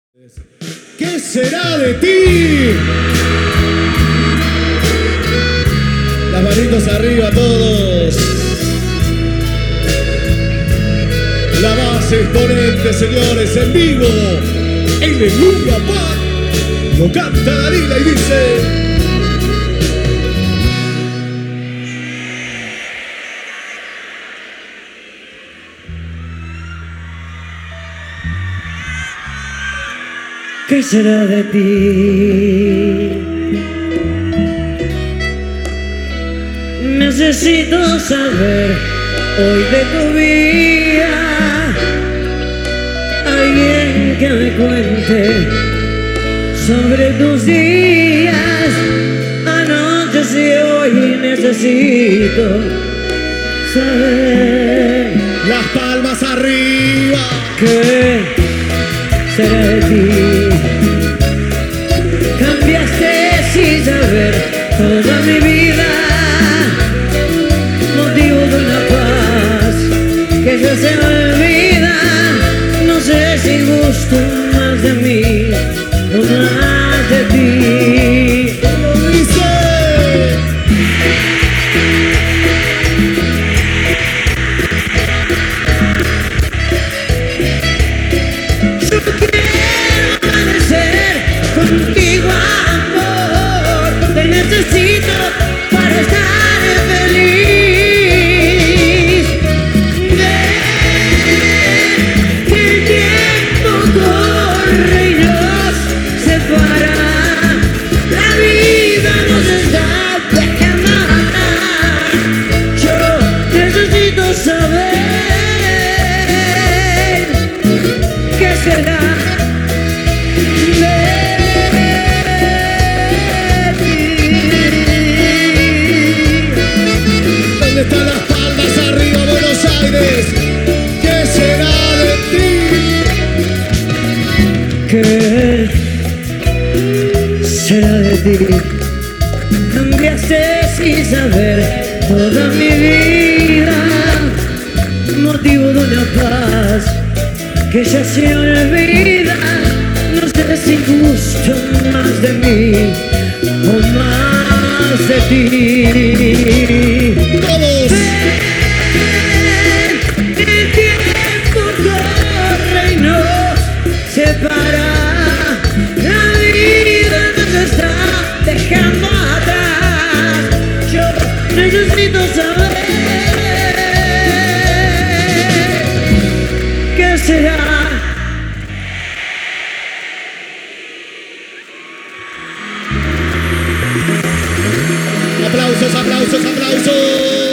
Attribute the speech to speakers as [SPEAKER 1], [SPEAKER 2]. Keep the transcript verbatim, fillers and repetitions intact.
[SPEAKER 1] ¿Qué será de ti? Las manitos arriba todos. La base exponente, señores, en vivo. En el Luna Park. Lo canta Dalila y dice...
[SPEAKER 2] ¿Qué será de ti? Necesito saber hoy de tu vida, alguien que me cuente sobre tus días, anoche y hoy necesito saber.
[SPEAKER 1] Las palmas arriba.
[SPEAKER 2] ¿Qué será de ti? Cambiaste sin saber toda mi vida, motivo de una paz que ya se me olvida. No sé si gusto más de mí o más de ti.
[SPEAKER 1] ¿Cómo dice?
[SPEAKER 2] Contigo, amor, te necesito para estar feliz. Ven, que el tiempo corre y nos separa, la vida nos está dejando atrás. Yo necesito saber qué será.
[SPEAKER 1] ¿Dónde están las palmas arriba, Buenos Aires? ¿Qué será de ti?
[SPEAKER 2] ¿Qué será de ti? Cambiaste sin saber toda mi vida, motivo de una paz que ya se olvida. No sé si gusto más de mí o más de ti.
[SPEAKER 1] Todos.
[SPEAKER 2] Ven, el tiempo corre y nos separa, la vida nos está dejando atrás. Yo necesito saber qué será.
[SPEAKER 1] Aplausos, aplausos, aplausos.